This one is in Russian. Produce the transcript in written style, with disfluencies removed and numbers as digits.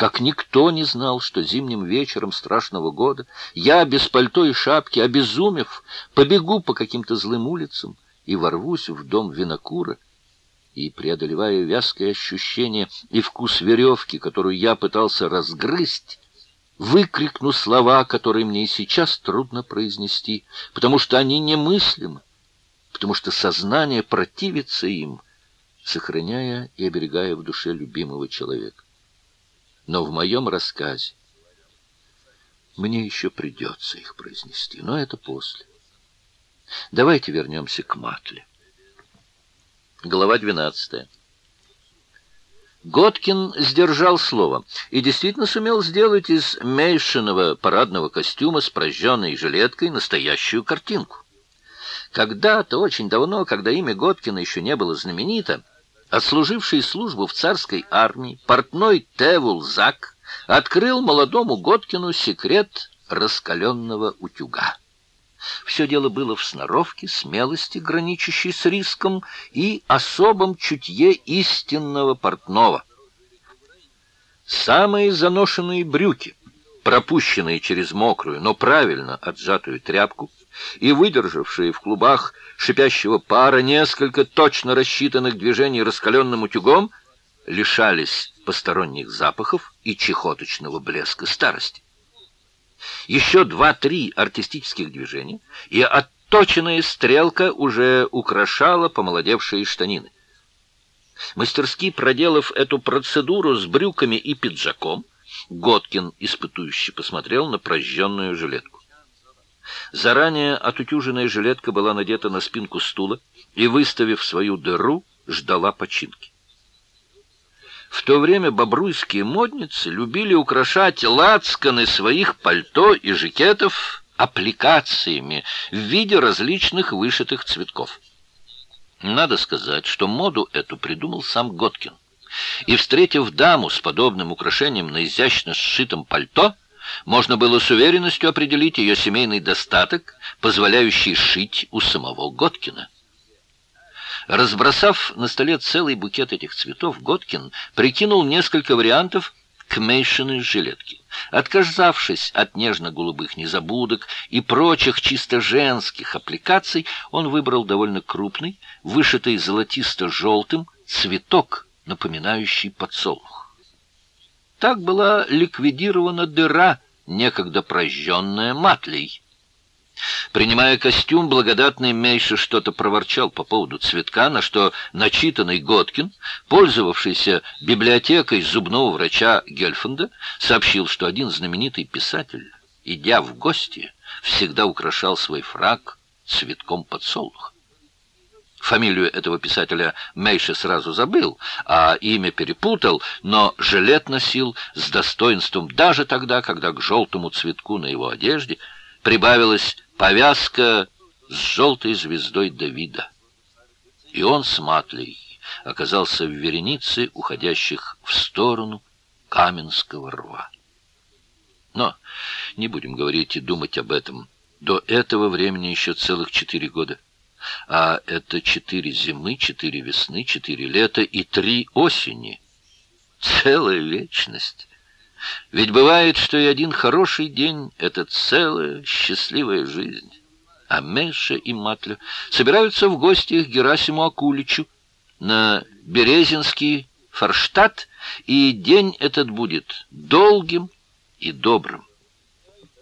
как никто не знал, что зимним вечером страшного года я без пальто и шапки, обезумев, побегу по каким-то злым улицам и ворвусь в дом винокура, и, преодолевая вязкое ощущение и вкус веревки, которую я пытался разгрызть, выкрикну слова, которые мне и сейчас трудно произнести, потому что они немыслимы, потому что сознание противится им, сохраняя и оберегая в душе любимого человека. Но в моем рассказе мне еще придется их произнести, но это после. Давайте вернемся к Матле. Глава 12. Готкин сдержал слово и действительно сумел сделать из Мейшиного парадного костюма с прожженной жилеткой настоящую картинку. Когда-то, очень давно, когда имя Готкина еще не было знаменито, отслуживший службу в царской армии портной Тевул Зак открыл молодому Готкину секрет раскаленного утюга. Все дело было в сноровке, смелости, граничащей с риском, и особом чутье истинного портного. Самые заношенные брюки, пропущенные через мокрую, но правильно отжатую тряпку, и выдержавшие в клубах шипящего пара несколько точно рассчитанных движений раскаленным утюгом, лишались посторонних запахов и чехоточного блеска старости. Еще 2-3 артистических движения, и отточенная стрелка уже украшала помолодевшие штанины. Мастерски проделав эту процедуру с брюками и пиджаком, Готкин испытующе посмотрел на прожженную жилетку. Заранее отутюженная жилетка была надета на спинку стула и, выставив свою дыру, ждала починки. В то время бобруйские модницы любили украшать лацканы своих пальто и жакетов аппликациями в виде различных вышитых цветков. Надо сказать, что моду эту придумал сам Готкин. И, встретив даму с подобным украшением на изящно сшитом пальто, можно было с уверенностью определить ее семейный достаток, позволяющий шить у самого Готкина. Разбросав на столе целый букет этих цветов, Готкин прикинул несколько вариантов к Мейшиной жилетке. Отказавшись от нежно-голубых незабудок и прочих чисто женских аппликаций, он выбрал довольно крупный, вышитый золотисто-желтым цветок, напоминающий подсолнух. Так была ликвидирована дыра, некогда прожженная Матлей. Принимая костюм, благодатный Мейша что-то проворчал по поводу цветка, на что начитанный Готкин, пользовавшийся библиотекой зубного врача Гельфанда, сообщил, что один знаменитый писатель, идя в гости, всегда украшал свой фрак цветком подсолнуха. Фамилию этого писателя Мейша сразу забыл, а имя перепутал, но жилет носил с достоинством даже тогда, когда к желтому цветку на его одежде прибавилась повязка с желтой звездой Давида. И он с Матлей оказался в веренице уходящих в сторону Каменского рва. Но не будем говорить и думать об этом. До этого времени еще целых 4 года. А это 4 зимы, 4 весны, 4 лета и 3 осени. Целая вечность. Ведь бывает, что и один хороший день — это целая счастливая жизнь. А Мейша и Матля собираются в гости к Герасиму Акуличу на Березинский Форштадт, и день этот будет долгим и добрым.